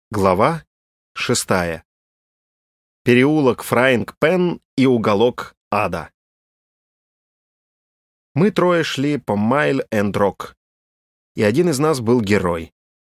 Глава 6. Переулок Фрайинг-Пен и уголок ада. Мы трое шли по Майл-энд-Рок, и один из нас был герой.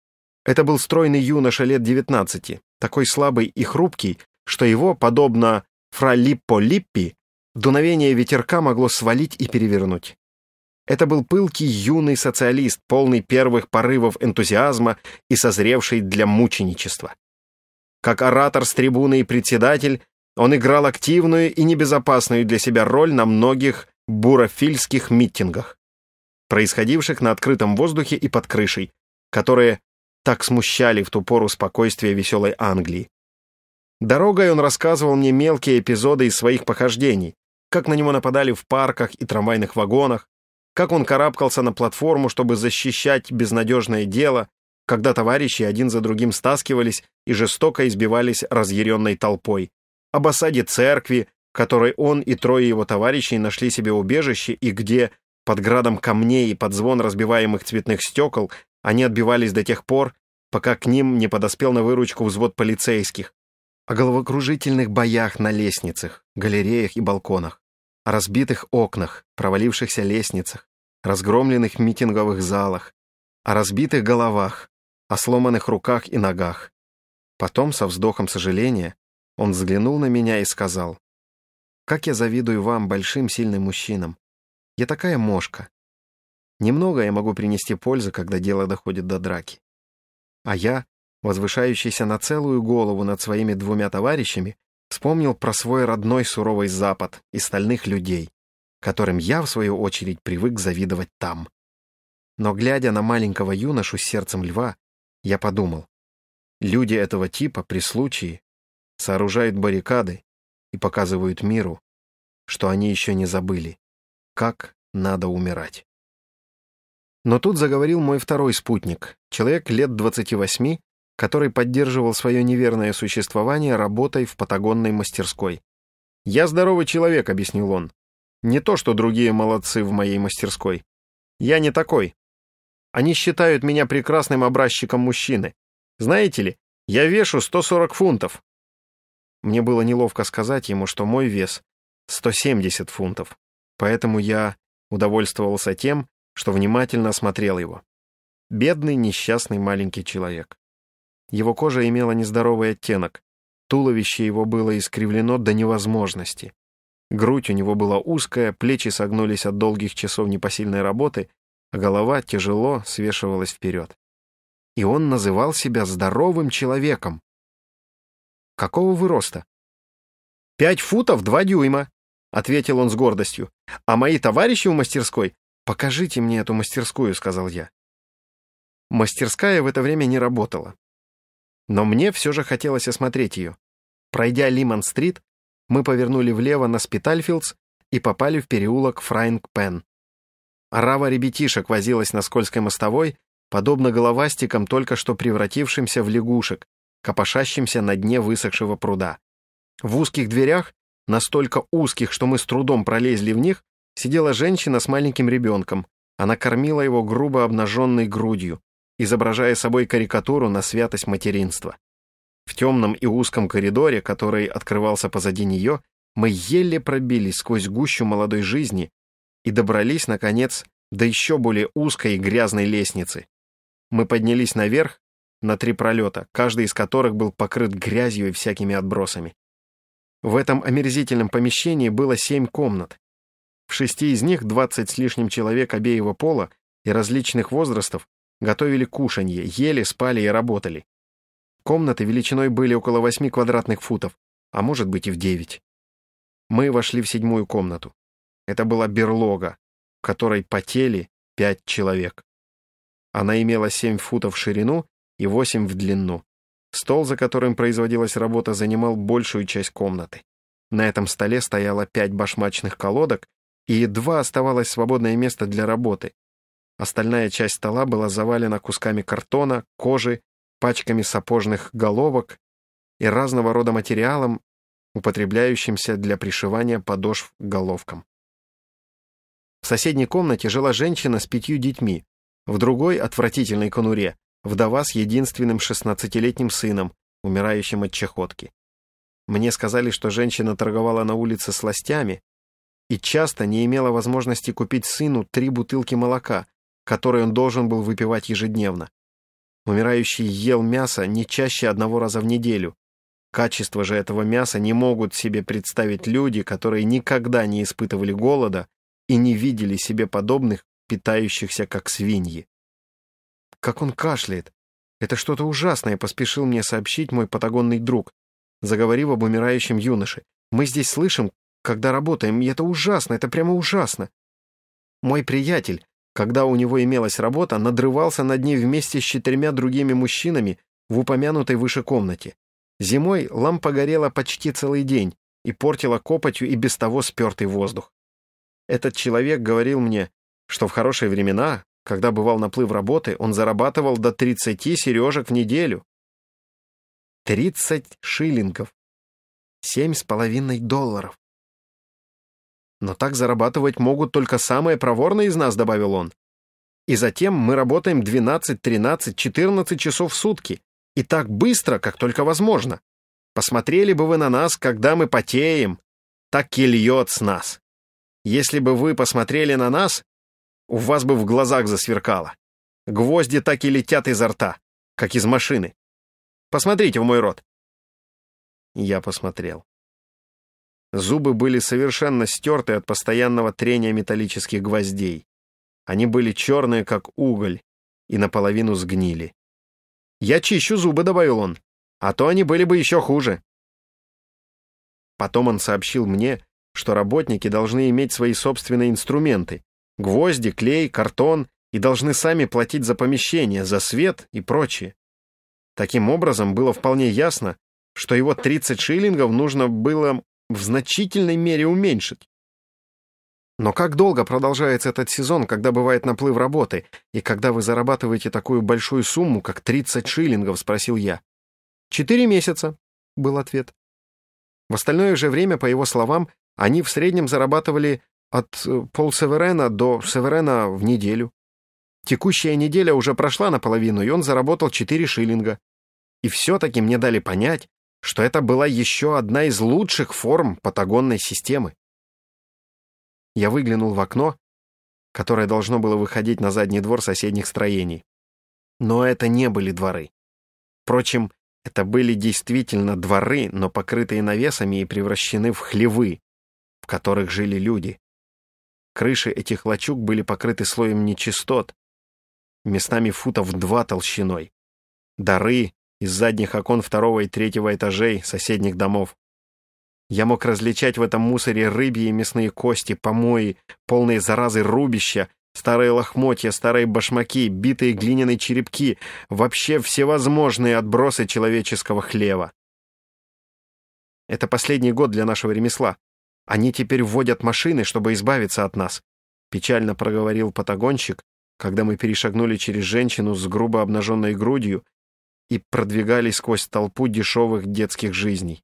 Это был стройный юноша лет 19, такой слабый и хрупкий, что его, подобно фра Липпо-Липпи, дуновение ветерка могло свалить и перевернуть. Это был пылкий юный социалист, полный первых порывов энтузиазма и созревший для мученичества. Как оратор с трибуны и председатель, он играл активную и небезопасную для себя роль на многих бурофильских митингах, происходивших на открытом воздухе и под крышей, которые так смущали в ту пору спокойствие веселой Англии. Дорогой он рассказывал мне мелкие эпизоды из своих похождений, как на него нападали в парках и трамвайных вагонах, как он карабкался на платформу, чтобы защищать безнадежное дело, когда товарищи один за другим стаскивались и жестоко избивались разъяренной толпой, об осаде церкви, в которой он и трое его товарищей нашли себе убежище и где, под градом камней и под звон разбиваемых цветных стекол, они отбивались до тех пор, пока к ним не подоспел на выручку взвод полицейских, о головокружительных боях на лестницах, галереях и балконах, о разбитых окнах, провалившихся лестницах, разгромленных митинговых залах, о разбитых головах, о сломанных руках и ногах. Потом, со вздохом сожаления, он взглянул на меня и сказал: «Как я завидую вам, большим сильным мужчинам! Я такая мошка. Немного я могу принести пользы, когда дело доходит до драки. А я, возвышающийся на целую голову над своими двумя товарищами, вспомнил про свой родной суровый Запад и стальных людей, которым я, в свою очередь, привык завидовать там. Но, глядя на маленького юношу с сердцем льва, я подумал, люди этого типа при случае сооружают баррикады и показывают миру, что они еще не забыли, как надо умирать». Но тут заговорил мой второй спутник, человек лет 28, который поддерживал свое неверное существование работой в патагонной мастерской. «Я здоровый человек», — объяснил он. «Не то, что другие молодцы в моей мастерской. Я не такой. Они считают меня прекрасным образчиком мужчины. Знаете ли, я вешу 140 фунтов». Мне было неловко сказать ему, что мой вес 170 фунтов, поэтому я удовольствовался тем, что внимательно осмотрел его. Бедный, несчастный маленький человек. Его кожа имела нездоровый оттенок, туловище его было искривлено до невозможности. Грудь у него была узкая, плечи согнулись от долгих часов непосильной работы, а голова тяжело свешивалась вперед. И он называл себя здоровым человеком. «Какого вы роста?» 5 футов 2 дюйма», — ответил он с гордостью. «А мои товарищи в мастерской...» «Покажите мне эту мастерскую», — сказал я. Мастерская в это время не работала. Но мне все же хотелось осмотреть ее. Пройдя Лиман-стрит, мы повернули влево на Спитальфилдс и попали в переулок Фрайинг-Пен. Орава ребятишек возилась на скользкой мостовой, подобно головастикам, только что превратившимся в лягушек, копошащимся на дне высохшего пруда. В узких дверях, настолько узких, что мы с трудом пролезли в них, сидела женщина с маленьким ребенком. Она кормила его грубо обнаженной грудью, изображая собой карикатуру на святость материнства. В темном и узком коридоре, который открывался позади нее, мы еле пробились сквозь гущу молодой жизни и добрались, наконец, до еще более узкой и грязной лестницы. Мы поднялись наверх на 3 пролета, каждый из которых был покрыт грязью и всякими отбросами. В этом омерзительном помещении было 7 комнат. В 6 из них 20 с лишним человек обеего пола и различных возрастов готовили кушанье, ели, спали и работали. Комнаты величиной были около 8 квадратных футов, а может быть и в 9. Мы вошли в 7-ю комнату. Это была берлога, в которой потели 5 человек. Она имела 7 футов в ширину и 8 в длину. Стол, за которым производилась работа, занимал большую часть комнаты. На этом столе стояло 5 башмачных колодок, и едва оставалось свободное место для работы. Остальная часть стола была завалена кусками картона, кожи, пачками сапожных головок и разного рода материалом, употребляющимся для пришивания подошв к головкам. В соседней комнате жила женщина с 5 детьми, в другой, отвратительной конуре, вдова с единственным 16-летним сыном, умирающим от чахотки. Мне сказали, что женщина торговала на улице сластями и часто не имела возможности купить сыну 3 бутылки молока, которые он должен был выпивать ежедневно. Умирающий ел мясо не чаще 1 раза в неделю. Качество же этого мяса не могут себе представить люди, которые никогда не испытывали голода и не видели себе подобных, питающихся как свиньи. Как он кашляет! Это что-то ужасное, поспешил мне сообщить мой патагонный друг, заговорив об умирающем юноше. Мы здесь слышим, когда работаем, и это ужасно, это прямо ужасно. Мой приятель, когда у него имелась работа, надрывался над ней вместе с 4 другими мужчинами в упомянутой выше комнате. Зимой лампа горела почти целый день и портила копотью и без того спертый воздух. Этот человек говорил мне, что в хорошие времена, когда бывал наплыв работы, он зарабатывал до 30 сережек в неделю. 30 шиллингов. $7,5. Но так зарабатывать могут только самые проворные из нас, добавил он. И затем мы работаем 12, 13, 14 часов в сутки. И так быстро, как только возможно. Посмотрели бы вы на нас, когда мы потеем. Так и льет с нас. Если бы вы посмотрели на нас, у вас бы в глазах засверкало. Гвозди так и летят изо рта, как из машины. Посмотрите в мой рот. Я посмотрел. Зубы были совершенно стерты от постоянного трения металлических гвоздей. Они были черные, как уголь, и наполовину сгнили. «Я чищу зубы», — добавил он, — «а то они были бы еще хуже». Потом он сообщил мне, что работники должны иметь свои собственные инструменты — гвозди, клей, картон, и должны сами платить за помещение, за свет и прочее. Таким образом, было вполне ясно, что его 30 шиллингов нужно было в значительной мере уменьшить. Но как долго продолжается этот сезон, когда бывает наплыв работы, и когда вы зарабатываете такую большую сумму, как 30 шиллингов, спросил я. 4 месяца, был ответ. В остальное же время, по его словам, они в среднем зарабатывали от полсеверена до северена в неделю. Текущая неделя уже прошла наполовину, и он заработал 4 шиллинга. И все-таки мне дали понять, что это была еще одна из лучших форм патагонной системы. Я выглянул в окно, которое должно было выходить на задний двор соседних строений. Но это не были дворы. Впрочем, это были действительно дворы, но покрытые навесами и превращены в хлевы, в которых жили люди. Крыши этих лачуг были покрыты слоем нечистот, местами футов 2 толщиной. Дары из задних окон 2-го и 3-го этажей соседних домов. Я мог различать в этом мусоре рыбьи и мясные кости, помои, полные заразы рубища, старые лохмотья, старые башмаки, битые глиняные черепки, вообще всевозможные отбросы человеческого хлева. Это последний год для нашего ремесла. Они теперь вводят машины, чтобы избавиться от нас, печально проговорил патагонщик, когда мы перешагнули через женщину с грубо обнаженной грудью и продвигались сквозь толпу дешевых детских жизней.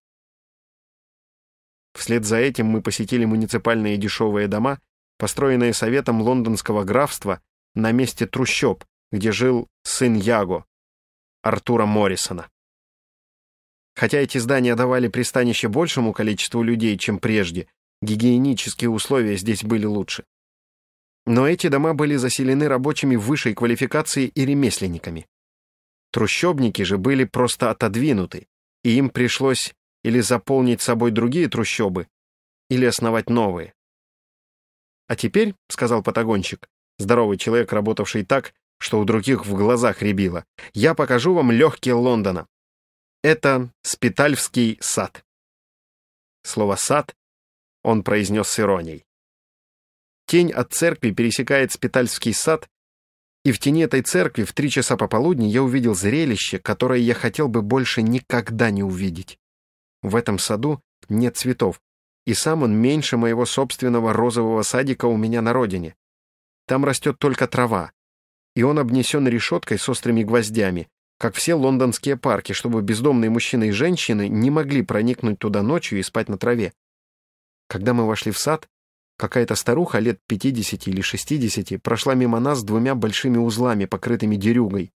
Вслед за этим мы посетили муниципальные дешевые дома, построенные советом лондонского графства на месте трущоб, где жил сын Яго, Артура Моррисона. Хотя эти здания давали пристанище большему количеству людей, чем прежде, гигиенические условия здесь были лучше. Но эти дома были заселены рабочими высшей квалификации и ремесленниками. Трущобники же были просто отодвинуты, и им пришлось или заполнить собой другие трущобы, или основать новые. «А теперь, — сказал патагонщик, здоровый человек, работавший так, что у других в глазах рябило, — я покажу вам легкие Лондона. Это Спитальский сад». Слово «сад» он произнес с иронией. Тень от церкви пересекает Спитальский сад, и в тени этой церкви в 3 часа пополудни я увидел зрелище, которое я хотел бы больше никогда не увидеть. В этом саду нет цветов, и сам он меньше моего собственного розового садика у меня на родине. Там растет только трава, и он обнесен решеткой с острыми гвоздями, как все лондонские парки, чтобы бездомные мужчины и женщины не могли проникнуть туда ночью и спать на траве. Когда мы вошли в сад, какая-то старуха лет 50 или 60 прошла мимо нас с 2 большими узлами, покрытыми дерюгой.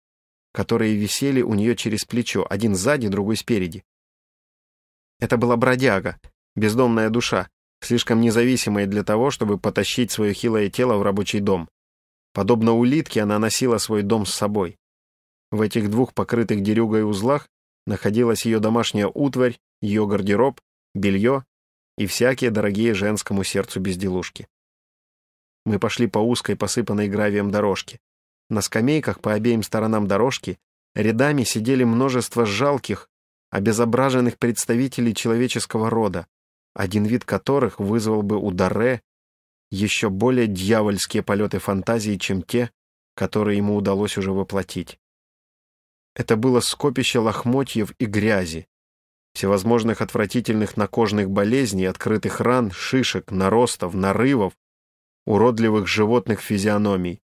которые висели у нее через плечо, один сзади, другой спереди. Это была бродяга, бездомная душа, слишком независимая для того, чтобы потащить свое хилое тело в рабочий дом. Подобно улитке, она носила свой дом с собой. В этих двух покрытых дерюгой узлах находилась ее домашняя утварь, ее гардероб, белье и всякие дорогие женскому сердцу безделушки. Мы пошли по узкой, посыпанной гравием дорожке. На скамейках по обеим сторонам дорожки рядами сидели множество жалких, обезображенных представителей человеческого рода, один вид которых вызвал бы у Дарре еще более дьявольские полеты фантазии, чем те, которые ему удалось уже воплотить. Это было скопище лохмотьев и грязи, всевозможных отвратительных накожных болезней, открытых ран, шишек, наростов, нарывов, уродливых животных физиономий.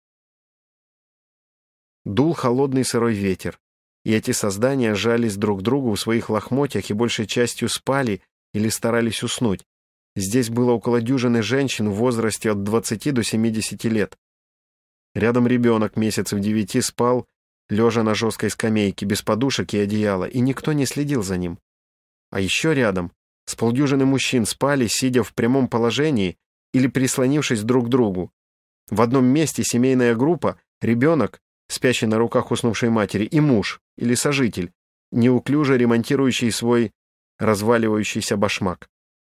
Дул холодный сырой ветер, и эти создания жались друг к другу в своих лохмотьях и большей частью спали или старались уснуть. Здесь было около дюжины женщин в возрасте от 20 до 70 лет. Рядом ребенок месяцев 9 спал, лежа на жесткой скамейке, без подушек и одеяла, и никто не следил за ним. А еще рядом с полдюжины мужчин спали, сидя в прямом положении или прислонившись друг к другу. В одном месте семейная группа, ребенок, спящий на руках уснувшей матери, и муж или сожитель, неуклюже ремонтирующий свой разваливающийся башмак.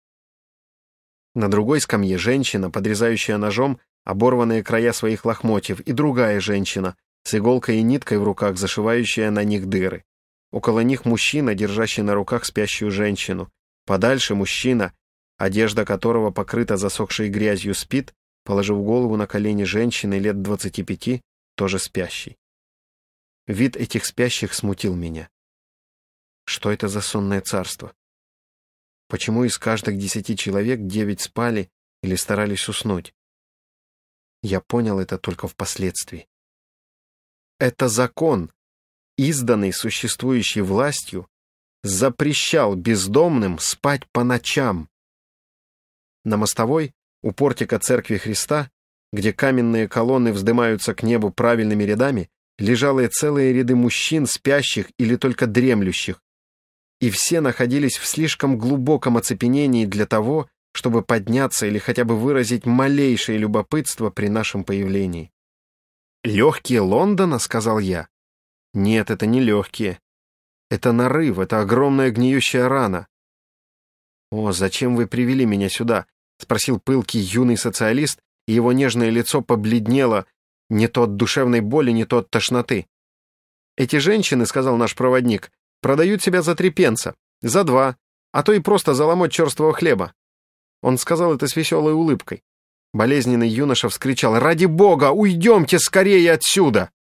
На другой скамье женщина, подрезающая ножом оборванные края своих лохмотьев, и другая женщина с иголкой и ниткой в руках, зашивающая на них дыры. Около них мужчина, держащий на руках спящую женщину. Подальше мужчина, одежда которого покрыта засохшей грязью, спит, положив голову на колени женщины лет 25, тоже спящей. Вид этих спящих смутил меня. Что это за сонное царство? Почему из каждых 10 человек 9 спали или старались уснуть? Я понял это только впоследствии. Это закон, изданный существующей властью, запрещал бездомным спать по ночам. На мостовой, у портика Церкви Христа, где каменные колонны вздымаются к небу правильными рядами, лежали целые ряды мужчин, спящих или только дремлющих, и все находились в слишком глубоком оцепенении для того, чтобы подняться или хотя бы выразить малейшее любопытство при нашем появлении. «Легкие Лондона?» — сказал я. «Нет, это не легкие. Это нарыв, это огромная гниющая рана». «О, зачем вы привели меня сюда?» — спросил пылкий юный социалист, и его нежное лицо побледнело не то от душевной боли, не то от тошноты. «Эти женщины, — сказал наш проводник, — продают себя за 3 пенса, за 2, а то и просто за ломоть черствого хлеба». Он сказал это с веселой улыбкой. Болезненный юноша вскричал: «Ради бога, уйдемте скорее отсюда!»